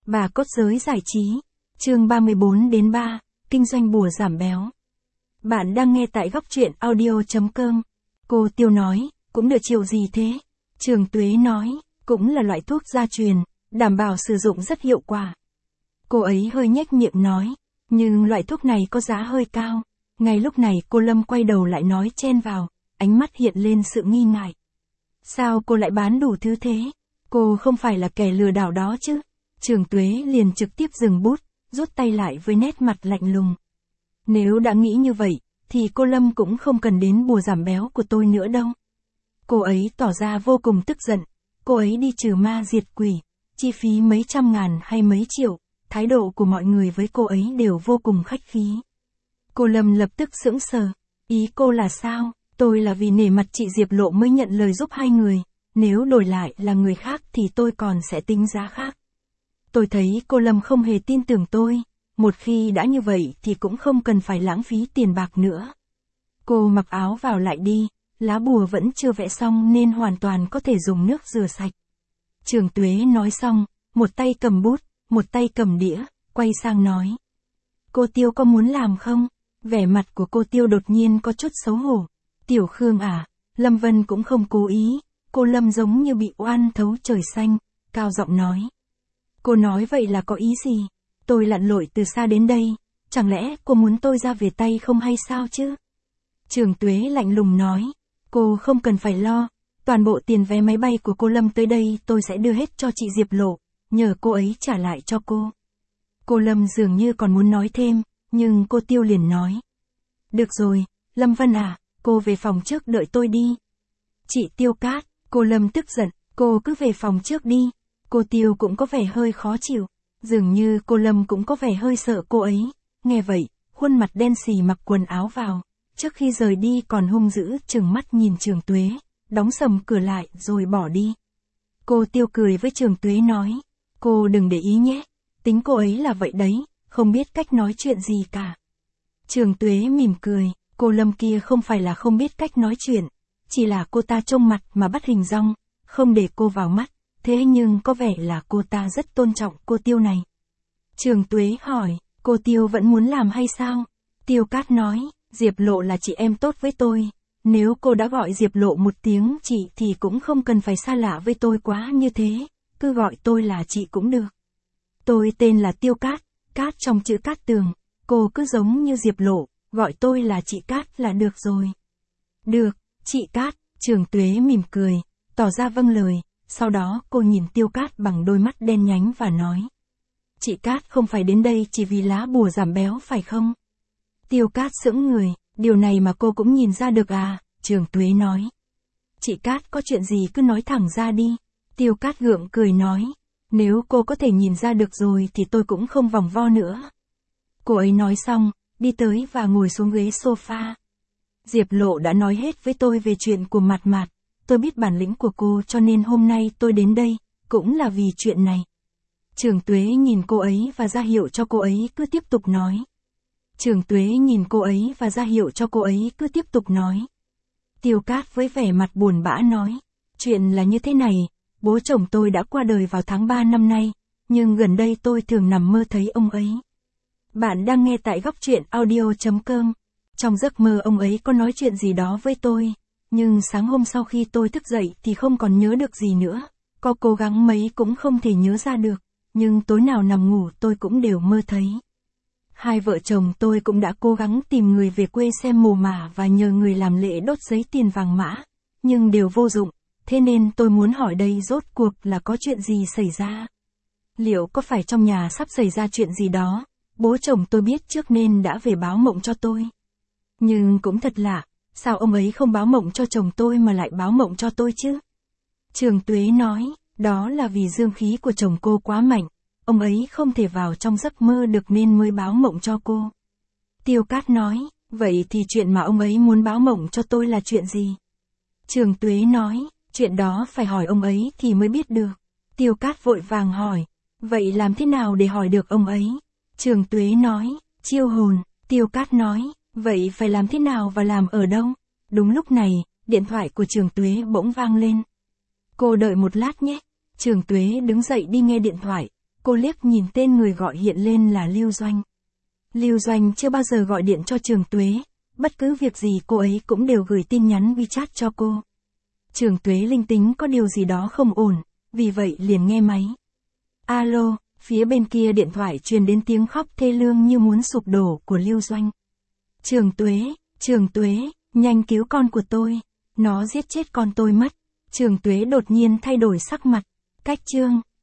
Bà cốt giới giải trí. Chương 34-3, Kinh doanh bùa giảm béo. Bạn đang nghe tại góc truyện audio.com. Cô Tiêu nói, cũng được chiều gì thế? Trường Tuế nói, cũng là loại thuốc gia truyền, đảm bảo sử dụng rất hiệu quả. Cô ấy hơi nhếch miệng nói, nhưng loại thuốc này có giá hơi cao. Ngay lúc này cô Lâm quay đầu lại nói chen vào, ánh mắt hiện lên sự nghi ngại. Sao cô lại bán đủ thứ thế? Cô không phải là kẻ lừa đảo đó chứ? Trường Tuế liền trực tiếp dừng bút, rút tay lại với nét mặt lạnh lùng. Nếu đã nghĩ như vậy, thì cô Lâm cũng không cần đến bùa giảm béo của tôi nữa đâu. Cô ấy tỏ ra vô cùng tức giận, cô ấy đi trừ ma diệt quỷ, chi phí mấy trăm ngàn hay mấy triệu, thái độ của mọi người với cô ấy đều vô cùng khách khí. Cô Lâm lập tức sững sờ, ý cô là sao? Tôi là vì nể mặt chị Diệp Lộ mới nhận lời giúp hai người, nếu đổi lại là người khác thì tôi còn sẽ tính giá khác. Tôi thấy cô Lâm không hề tin tưởng tôi, một khi đã như vậy thì cũng không cần phải lãng phí tiền bạc nữa. Cô mặc áo vào lại đi, lá bùa vẫn chưa vẽ xong nên hoàn toàn có thể dùng nước rửa sạch. Trường Tuế nói xong, một tay cầm bút, một tay cầm đĩa, quay sang nói. Cô Tiêu có muốn làm không? Vẻ mặt của cô Tiêu đột nhiên có chút xấu hổ. Tiểu Khương à, Lâm Vân cũng không cố ý, cô Lâm giống như bị oan thấu trời xanh, cao giọng nói. Cô nói vậy là có ý gì? Tôi lặn lội từ xa đến đây, chẳng lẽ cô muốn tôi ra về tay không hay sao chứ? Trường Tuế lạnh lùng nói, cô không cần phải lo, toàn bộ tiền vé máy bay của cô Lâm tới đây tôi sẽ đưa hết cho chị Diệp Lộ, nhờ cô ấy trả lại cho cô. Cô Lâm dường như còn muốn nói thêm, nhưng cô Tiêu liền nói. Được rồi, Lâm Vân à, cô về phòng trước đợi tôi đi. Chị Tiêu Cát, cô Lâm tức giận, cô cứ về phòng trước đi. Cô Tiêu cũng có vẻ hơi khó chịu, dường như cô Lâm cũng có vẻ hơi sợ cô ấy. Nghe vậy, khuôn mặt đen xì mặc quần áo vào, trước khi rời đi còn hung dữ trừng mắt nhìn Trường Tuế, đóng sầm cửa lại rồi bỏ đi. Cô Tiêu cười với Trường Tuế nói, cô đừng để ý nhé, tính cô ấy là vậy đấy, không biết cách nói chuyện gì cả. Trường Tuế mỉm cười, cô Lâm kia không phải là không biết cách nói chuyện, chỉ là cô ta trông mặt mà bắt hình dong, không để cô vào mắt. Thế nhưng có vẻ là cô ta rất tôn trọng cô Tiêu này. Trường Tuế hỏi, cô Tiêu vẫn muốn làm hay sao? Tiêu Cát nói, Diệp Lộ là chị em tốt với tôi. Nếu cô đã gọi Diệp Lộ một tiếng chị thì cũng không cần phải xa lạ với tôi quá như thế. Cứ gọi tôi là chị cũng được. Tôi tên là Tiêu Cát, Cát trong chữ Cát Tường. Cô cứ giống như Diệp Lộ, gọi tôi là chị Cát là được rồi. Được, chị Cát, Trường Tuế mỉm cười, tỏ ra vâng lời. Sau đó cô nhìn Tiêu Cát bằng đôi mắt đen nhánh và nói. Chị Cát không phải đến đây chỉ vì lá bùa giảm béo phải không? Tiêu Cát sững người, điều này mà cô cũng nhìn ra được à? Trường Tuế nói. Chị Cát có chuyện gì cứ nói thẳng ra đi. Tiêu Cát gượng cười nói. Nếu cô có thể nhìn ra được rồi thì tôi cũng không vòng vo nữa. Cô ấy nói xong, đi tới và ngồi xuống ghế sofa. Diệp Lộ đã nói hết với tôi về chuyện của Mạt Mạt. Tôi biết bản lĩnh của cô cho nên hôm nay tôi đến đây, cũng là vì chuyện này. Trường Tuế nhìn cô ấy và ra hiệu cho cô ấy cứ tiếp tục nói. Trường Tuế nhìn cô ấy và ra hiệu cho cô ấy cứ tiếp tục nói. Tiêu Cát với vẻ mặt buồn bã nói. Chuyện là như thế này, bố chồng tôi đã qua đời vào tháng 3 năm nay, nhưng gần đây tôi thường nằm mơ thấy ông ấy. Bạn đang nghe tại góc truyện audio.com. Trong giấc mơ ông ấy có nói chuyện gì đó với tôi. Nhưng sáng hôm sau khi tôi thức dậy thì không còn nhớ được gì nữa, có cố gắng mấy cũng không thể nhớ ra được, nhưng tối nào nằm ngủ tôi cũng đều mơ thấy. Hai vợ chồng tôi cũng đã cố gắng tìm người về quê xem mồ mả và nhờ người làm lễ đốt giấy tiền vàng mã, nhưng đều vô dụng, thế nên tôi muốn hỏi đây rốt cuộc là có chuyện gì xảy ra. Liệu có phải trong nhà sắp xảy ra chuyện gì đó, bố chồng tôi biết trước nên đã về báo mộng cho tôi. Nhưng cũng thật lạ. Sao ông ấy không báo mộng cho chồng tôi mà lại báo mộng cho tôi chứ? Trường Tuế nói, đó là vì dương khí của chồng cô quá mạnh, ông ấy không thể vào trong giấc mơ được nên mới báo mộng cho cô. Tiêu Cát nói, vậy thì chuyện mà ông ấy muốn báo mộng cho tôi là chuyện gì? Trường Tuế nói, chuyện đó phải hỏi ông ấy thì mới biết được. Tiêu Cát vội vàng hỏi, vậy làm thế nào để hỏi được ông ấy? Trường Tuế nói, chiêu hồn. Tiêu Cát nói, vậy phải làm thế nào và làm ở đâu? Đúng lúc này, điện thoại của Trường Tuế bỗng vang lên. Cô đợi một lát nhé. Trường Tuế đứng dậy đi nghe điện thoại. Cô liếc nhìn tên người gọi hiện lên là Lưu Doanh. Lưu Doanh chưa bao giờ gọi điện cho Trường Tuế, bất cứ việc gì cô ấy cũng đều gửi tin nhắn WeChat cho cô. Trường Tuế linh tính có điều gì đó không ổn, vì vậy liền nghe máy. Alo, phía bên kia điện thoại truyền đến tiếng khóc thê lương như muốn sụp đổ của Lưu Doanh. Trường Tuế, nhanh cứu con của tôi, nó giết chết con tôi mất. Trường Tuế đột nhiên thay đổi sắc mặt. Cách chương